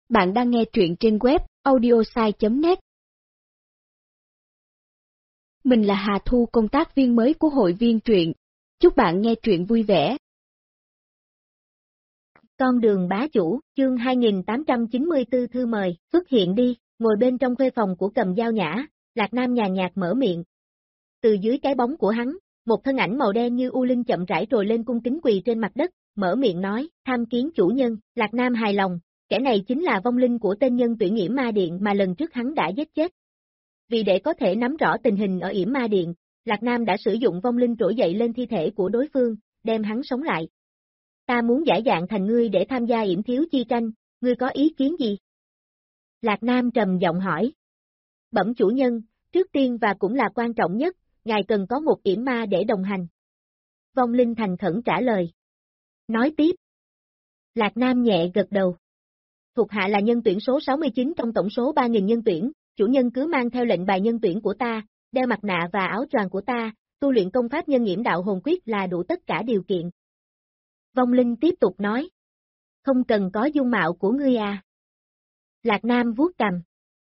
Bạn đang nghe truyện trên web audiosai.net. Mình là Hà Thu, công tác viên mới của hội viên truyện. Chúc bạn nghe truyện vui vẻ. Con đường bá chủ, chương 2894 thư mời, xuất hiện đi, ngồi bên trong khuê phòng của Cầm Dao Nhã, Lạc Nam nhàn nhạt mở miệng. Từ dưới cái bóng của hắn, một thân ảnh màu đen như u linh chậm rãi trồi lên cung kính quỳ trên mặt đất, mở miệng nói, tham kiến chủ nhân. Lạc Nam hài lòng, kẻ này chính là vong linh của tên nhân tuyển Yểm Ma Điện mà lần trước hắn đã giết chết. Vì để có thể nắm rõ tình hình ở Yểm Ma Điện, Lạc Nam đã sử dụng vong linh trỗi dậy lên thi thể của đối phương, đem hắn sống lại. Ta muốn giả dạng thành ngươi để tham gia yểm thiếu chi tranh, ngươi có ý kiến gì? Lạc Nam trầm giọng hỏi. Bẩm chủ nhân, trước tiên và cũng là quan trọng nhất, ngài cần có một yểm ma để đồng hành. Vong linh thành khẩn trả lời. Nói tiếp. Lạc Nam nhẹ gật đầu. Thuộc hạ là nhân tuyển số 69 trong tổng số 3.000 nhân tuyển, chủ nhân cứ mang theo lệnh bài nhân tuyển của ta, đeo mặt nạ và áo choàng của ta, tu luyện công pháp nhân yểm đạo hồn quyết là đủ tất cả điều kiện. Vong linh tiếp tục nói. Không cần có dung mạo của ngươi à? Lạc Nam vuốt cằm.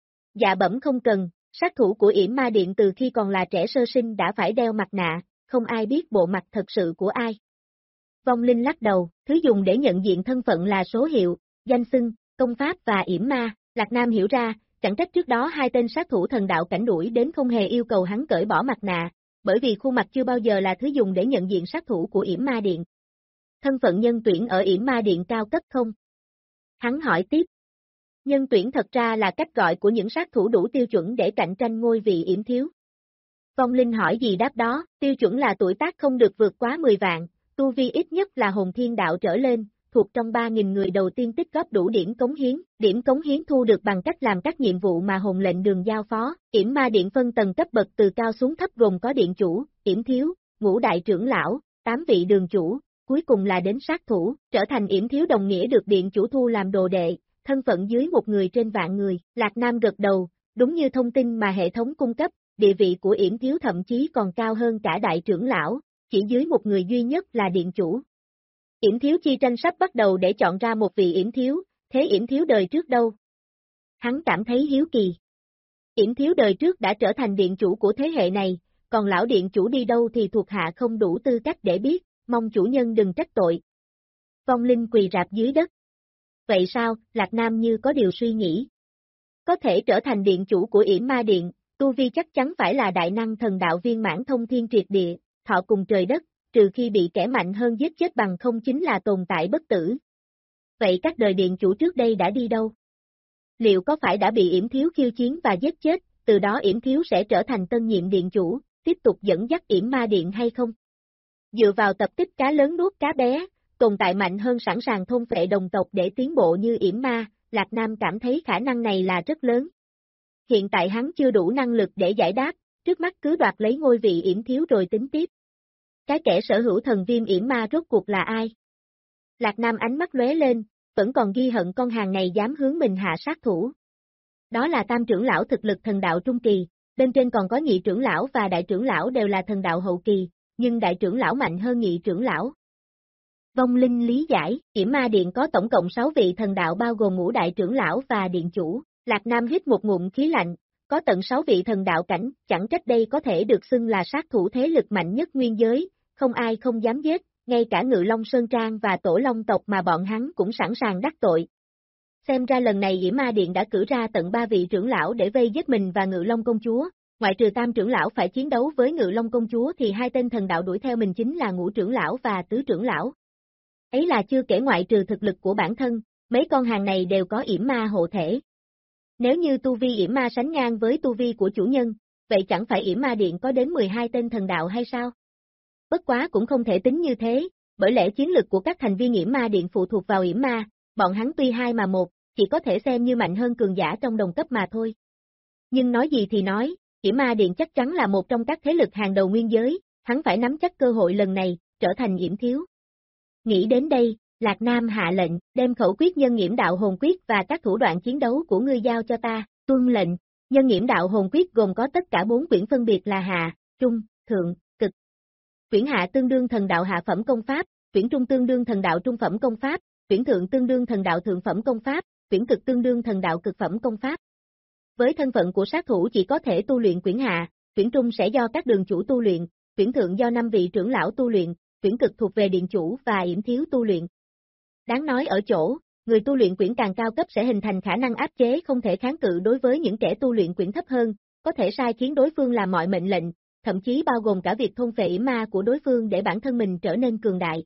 Dạ bẩm không cần, sát thủ của Yểm Ma Điện từ khi còn là trẻ sơ sinh đã phải đeo mặt nạ, không ai biết bộ mặt thật sự của ai. Vong linh lắc đầu, thứ dùng để nhận diện thân phận là số hiệu, danh xưng, công pháp và yểm ma. Lạc Nam hiểu ra, chẳng trách trước đó hai tên sát thủ thần đạo cảnh đuổi đến không hề yêu cầu hắn cởi bỏ mặt nạ, bởi vì khuôn mặt chưa bao giờ là thứ dùng để nhận diện sát thủ của Yểm Ma Điện. Thân phận nhân tuyển ở Yểm Ma Điện cao cấp không? Hắn hỏi tiếp. Nhân tuyển thật ra là cách gọi của những sát thủ đủ tiêu chuẩn để cạnh tranh ngôi vị yểm thiếu. Vong linh hỏi gì đáp đó, tiêu chuẩn là tuổi tác không được vượt quá 10 vạn, tu vi ít nhất là hồn thiên đạo trở lên, thuộc trong 3.000 người đầu tiên tích góp đủ điểm cống hiến thu được bằng cách làm các nhiệm vụ mà hồn lệnh đường giao phó. Yểm Ma Điện phân tầng cấp bậc từ cao xuống thấp gồm có điện chủ, yểm thiếu, ngũ đại trưởng lão, 8 vị đường chủ, cuối cùng là đến sát thủ, trở thành yểm thiếu đồng nghĩa được điện chủ thu làm đồ đệ, thân phận dưới một người trên vạn người. Lạc Nam gật đầu, đúng như thông tin mà hệ thống cung cấp, địa vị của yểm thiếu thậm chí còn cao hơn cả đại trưởng lão, chỉ dưới một người duy nhất là điện chủ. Yểm thiếu chi tranh sắp bắt đầu để chọn ra một vị yểm thiếu, thế yểm thiếu đời trước đâu? Hắn cảm thấy hiếu kỳ. Yểm thiếu đời trước đã trở thành điện chủ của thế hệ này, còn lão điện chủ đi đâu thì thuộc hạ không đủ tư cách để biết, mong chủ nhân đừng trách tội. Vong linh quỳ rạp dưới đất. Vậy sao? Lạc Nam như có điều suy nghĩ. Có thể trở thành điện chủ của Yểm Ma Điện, tu vi chắc chắn phải là đại năng thần đạo viên mãn thông thiên triệt địa, thọ cùng trời đất, trừ khi bị kẻ mạnh hơn giết chết bằng không chính là tồn tại bất tử. Vậy các đời điện chủ trước đây đã đi đâu? Liệu có phải đã bị yểm thiếu khiêu chiến và giết chết, từ đó yểm thiếu sẽ trở thành tân nhiệm điện chủ, tiếp tục dẫn dắt Yểm Ma Điện hay không? Dựa vào tập tích cá lớn nuốt cá bé, tồn tại mạnh hơn sẵn sàng thôn phệ đồng tộc để tiến bộ như Yểm Ma, Lạc Nam cảm thấy khả năng này là rất lớn. Hiện tại hắn chưa đủ năng lực để giải đáp, trước mắt cứ đoạt lấy ngôi vị yểm thiếu rồi tính tiếp. Cái kẻ sở hữu thần viêm yểm ma rốt cuộc là ai? Lạc Nam ánh mắt lóe lên, vẫn còn ghi hận con hàng này dám hướng mình hạ sát thủ. Đó là tam trưởng lão thực lực thần đạo trung kỳ, bên trên còn có nhị trưởng lão và đại trưởng lão đều là thần đạo hậu kỳ, nhưng đại trưởng lão mạnh hơn nhị trưởng lão. Vong linh lý giải, Yểm Ma Điện có tổng cộng 6 vị thần đạo bao gồm ngũ đại trưởng lão và điện chủ. Lạc Nam hít một ngụm khí lạnh, có tận 6 vị thần đạo cảnh, chẳng trách đây có thể được xưng là sát thủ thế lực mạnh nhất nguyên giới, không ai không dám giết, ngay cả Ngự Long Sơn Trang và Tổ Long tộc mà bọn hắn cũng sẵn sàng đắc tội. Xem ra lần này Yểm Ma Điện đã cử ra tận 3 vị trưởng lão để vây giết mình và Ngự Long công chúa, ngoại trừ tam trưởng lão phải chiến đấu với Ngự Long công chúa thì hai tên thần đạo đuổi theo mình chính là ngũ trưởng lão và tứ trưởng lão. Ấy là chưa kể ngoại trừ thực lực của bản thân, mấy con hàng này đều có yểm ma hộ thể. Nếu như tu vi yểm ma sánh ngang với tu vi của chủ nhân, vậy chẳng phải Yểm Ma Điện có đến 12 tên thần đạo hay sao? Bất quá cũng không thể tính như thế, bởi lẽ chiến lực của các thành viên Yểm Ma Điện phụ thuộc vào yểm ma, bọn hắn tuy hai mà một, chỉ có thể xem như mạnh hơn cường giả trong đồng cấp mà thôi. Nhưng nói gì thì nói, Yểm Ma Điện chắc chắn là một trong các thế lực hàng đầu nguyên giới, hắn phải nắm chắc cơ hội lần này, trở thành yểm thiếu. Nghĩ đến đây, Lạc Nam hạ lệnh, đem khẩu quyết nhân yểm đạo hồn quyết và các thủ đoạn chiến đấu của ngươi giao cho ta, tuân lệnh. Nhân yểm đạo hồn quyết gồm có tất cả 4 quyển phân biệt là hạ, trung, thượng, cực. Quyển hạ tương đương thần đạo hạ phẩm công pháp, quyển trung tương đương thần đạo trung phẩm công pháp, quyển thượng tương đương thần đạo thượng phẩm công pháp, quyển cực tương đương thần đạo cực phẩm công pháp. Với thân phận của sát thủ chỉ có thể tu luyện quyển hạ, quyển trung sẽ do các đường chủ tu luyện, quyển thượng do 5 vị trưởng lão tu luyện, quyển cực thuộc về điện chủ và yểm thiếu tu luyện. Đáng nói ở chỗ, người tu luyện quyển càng cao cấp sẽ hình thành khả năng áp chế không thể kháng cự đối với những kẻ tu luyện quyển thấp hơn, có thể sai khiến đối phương làm mọi mệnh lệnh, thậm chí bao gồm cả việc thôn phệ yểm ma của đối phương để bản thân mình trở nên cường đại.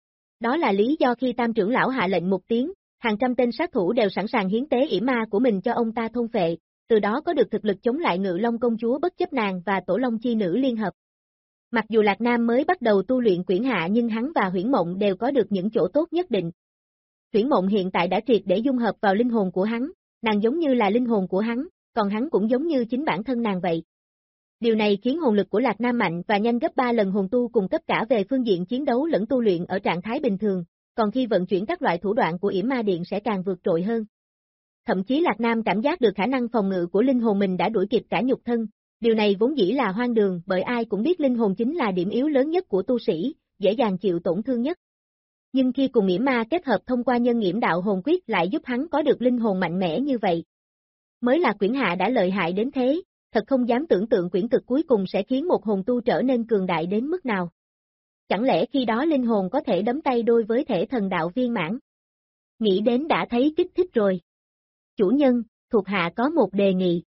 Đó là lý do khi Tam trưởng lão hạ lệnh một tiếng, hàng trăm tên sát thủ đều sẵn sàng hiến tế yểm ma của mình cho ông ta thôn phệ, từ đó có được thực lực chống lại Ngự Long công chúa bất chấp nàng và Tổ Long chi nữ liên hợp. Mặc dù Lạc Nam mới bắt đầu tu luyện quyển hạ nhưng hắn và Huyễn Mộng đều có được những chỗ tốt nhất định. Huyễn Mộng hiện tại đã triệt để dung hợp vào linh hồn của hắn, nàng giống như là linh hồn của hắn, còn hắn cũng giống như chính bản thân nàng vậy. Điều này khiến hồn lực của Lạc Nam mạnh và nhanh gấp 3 lần hồn tu cùng cấp cả về phương diện chiến đấu lẫn tu luyện ở trạng thái bình thường, còn khi vận chuyển các loại thủ đoạn của Yểm Ma Điện sẽ càng vượt trội hơn. Thậm chí Lạc Nam cảm giác được khả năng phòng ngự của linh hồn mình đã đuổi kịp cả nhục thân, điều này vốn dĩ là hoang đường bởi ai cũng biết linh hồn chính là điểm yếu lớn nhất của tu sĩ, dễ dàng chịu tổn thương nhất. Nhưng khi cùng Yểm Ma kết hợp thông qua nhân Yểm đạo hồn quyết lại giúp hắn có được linh hồn mạnh mẽ như vậy. Mới là quyển hạ đã lợi hại đến thế, thật không dám tưởng tượng quyển cực cuối cùng sẽ khiến một hồn tu trở nên cường đại đến mức nào. Chẳng lẽ khi đó linh hồn có thể đấm tay đôi với thể thần đạo viên mãn? Nghĩ đến đã thấy kích thích rồi. Chủ nhân, thuộc hạ có một đề nghị.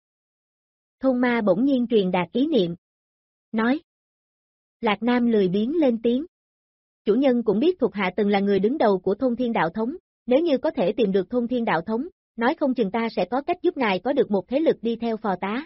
Thôn ma bỗng nhiên truyền đạt ý niệm. Nói. Lạc Nam lười biếng lên tiếng. Chủ nhân cũng biết thuộc hạ từng là người đứng đầu của thôn thiên đạo thống, nếu như có thể tìm được thôn thiên đạo thống, nói không chừng ta sẽ có cách giúp ngài có được một thế lực đi theo phò tá.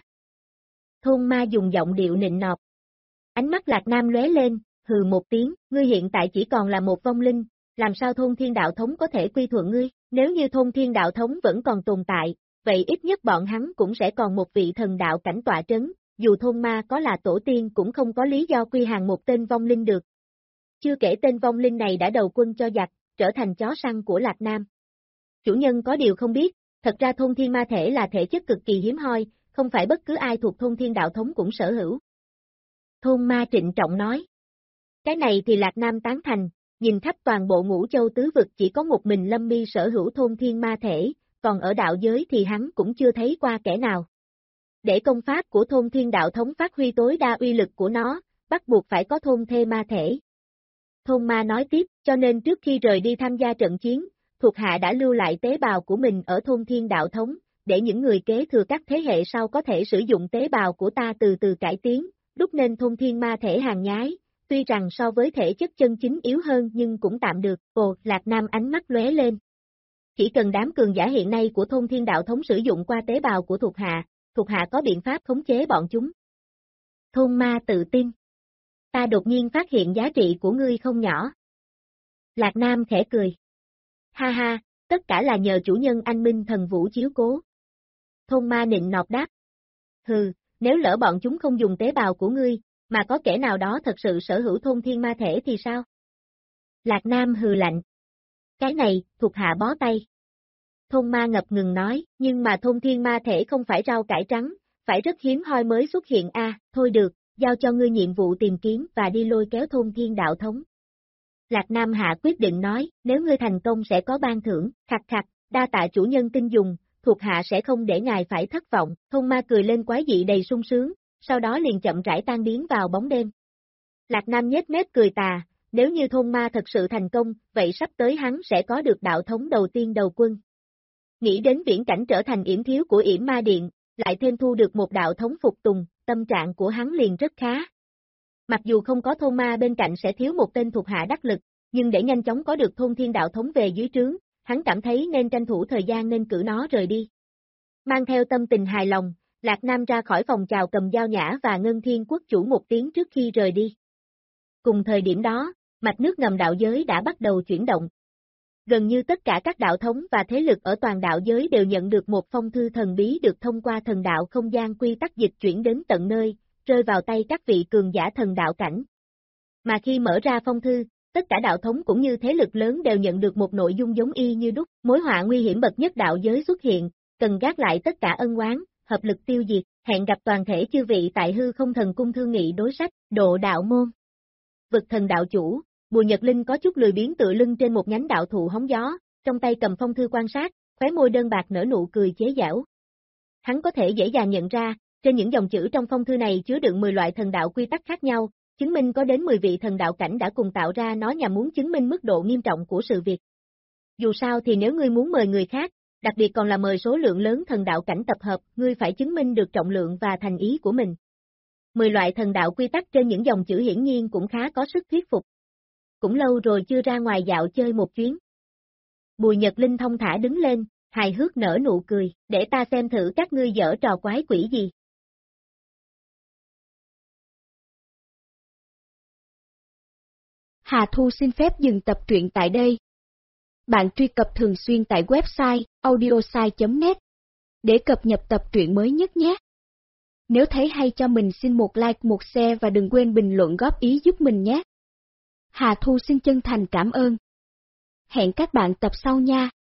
Thôn ma dùng giọng điệu nịnh nọt. Ánh mắt Lạc Nam lóe lên, hừ một tiếng, ngươi hiện tại chỉ còn là một vong linh, làm sao thôn thiên đạo thống có thể quy thuận ngươi, nếu như thôn thiên đạo thống vẫn còn tồn tại, vậy ít nhất bọn hắn cũng sẽ còn một vị thần đạo cảnh tọa trấn, dù thôn ma có là tổ tiên cũng không có lý do quy hàng một tên vong linh được. Chưa kể tên vong linh này đã đầu quân cho giặc, trở thành chó săn của Lạc Nam. Chủ nhân có điều không biết, thật ra thôn thiên ma thể là thể chất cực kỳ hiếm hoi, không phải bất cứ ai thuộc thôn thiên đạo thống cũng sở hữu. Thôn ma trịnh trọng nói. Cái này thì Lạc Nam tán thành, nhìn khắp toàn bộ Ngũ Châu tứ vực chỉ có một mình Lâm Mi sở hữu thôn thiên ma thể, còn ở đạo giới thì hắn cũng chưa thấy qua kẻ nào. Để công pháp của thôn thiên đạo thống phát huy tối đa uy lực của nó, bắt buộc phải có thôn thê ma thể. Thôn ma nói tiếp, cho nên trước khi rời đi tham gia trận chiến, thuộc hạ đã lưu lại tế bào của mình ở thôn thiên đạo thống, để những người kế thừa các thế hệ sau có thể sử dụng tế bào của ta từ từ cải tiến, đúc nên thôn thiên ma thể hàng nhái, tuy rằng so với thể chất chân chính yếu hơn nhưng cũng tạm được. Ồ, Lạc Nam ánh mắt lóe lên. Chỉ cần đám cường giả hiện nay của thôn thiên đạo thống sử dụng qua tế bào của thuộc hạ có biện pháp khống chế bọn chúng. Thôn ma tự tin. Ta đột nhiên phát hiện giá trị của ngươi không nhỏ. Lạc Nam khẽ cười. Ha ha, tất cả là nhờ chủ nhân anh minh thần vũ chiếu cố. Thôn ma nịnh nọt đáp. Hừ, nếu lỡ bọn chúng không dùng tế bào của ngươi, mà có kẻ nào đó thật sự sở hữu thôn thiên ma thể thì sao? Lạc Nam hừ lạnh. Cái này, thuộc hạ bó tay. Thôn ma ngập ngừng nói, nhưng mà thôn thiên ma thể không phải rau cải trắng, phải rất hiếm hoi mới xuất hiện thôi được, giao cho ngươi nhiệm vụ tìm kiếm và đi lôi kéo thôn thiên đạo thống. Lạc Nam hạ quyết định nói, nếu ngươi thành công sẽ có ban thưởng, khặt khặt, đa tạ chủ nhân tin dùng, thuộc hạ sẽ không để ngài phải thất vọng. Thôn ma cười lên quái dị đầy sung sướng, sau đó liền chậm rãi tan biến vào bóng đêm. Lạc Nam nhếch mép cười tà, nếu như thôn ma thật sự thành công, vậy sắp tới hắn sẽ có được đạo thống đầu tiên đầu quân. Nghĩ đến viễn cảnh trở thành yểm thiếu của Yểm Ma Điện, lại thêm thu được một đạo thống phục tùng, tâm trạng của hắn liền rất khá. Mặc dù không có thôn ma bên cạnh sẽ thiếu một tên thuộc hạ đắc lực, nhưng để nhanh chóng có được thôn thiên đạo thống về dưới trướng, hắn cảm thấy nên tranh thủ thời gian nên cử nó rời đi. Mang theo tâm tình hài lòng, Lạc Nam ra khỏi phòng chào Cầm Dao Nhã và Ngân Thiên Quốc chủ một tiếng trước khi rời đi. Cùng thời điểm đó, mạch nước ngầm đạo giới đã bắt đầu chuyển động. Gần như tất cả các đạo thống và thế lực ở toàn đạo giới đều nhận được một phong thư thần bí được thông qua thần đạo không gian quy tắc dịch chuyển đến tận nơi, rơi vào tay các vị cường giả thần đạo cảnh. Mà khi mở ra phong thư, tất cả đạo thống cũng như thế lực lớn đều nhận được một nội dung giống y như đúc, mối họa nguy hiểm bậc nhất đạo giới xuất hiện, cần gác lại tất cả ân oán, hợp lực tiêu diệt, hẹn gặp toàn thể chư vị tại Hư Không Thần Cung thương nghị đối sách, độ đạo môn. Vực thần đạo chủ, Bùi Nhật Linh có chút lười biếng tựa lưng trên một nhánh đạo thụ hóng gió, trong tay cầm phong thư quan sát, Khóe môi đơn bạc nở nụ cười chế giễu. Hắn có thể dễ dàng nhận ra, trên những dòng chữ trong phong thư này chứa đựng 10 loại thần đạo quy tắc khác nhau, chứng minh có đến 10 vị thần đạo cảnh đã cùng tạo ra nó nhằm muốn chứng minh mức độ nghiêm trọng của sự việc. Dù sao thì nếu ngươi muốn mời người khác, đặc biệt còn là mời số lượng lớn thần đạo cảnh tập hợp, ngươi phải chứng minh được trọng lượng và thành ý của mình. 10 loại thần đạo quy tắc trên những dòng chữ hiển nhiên cũng khá có sức thuyết phục. Cũng lâu rồi chưa ra ngoài dạo chơi một chuyến. Bùi Nhật Linh thông thả đứng lên, hài hước nở nụ cười, để ta xem thử các ngươi giở trò quái quỷ gì. Hà Thu xin phép dừng tập truyện tại đây. Bạn truy cập thường xuyên tại website audiosai.net để cập nhật tập truyện mới nhất nhé. Nếu thấy hay cho mình xin một like, một share và đừng quên bình luận góp ý giúp mình nhé. Hà Thu xin chân thành cảm ơn. Hẹn các bạn tập sau nha.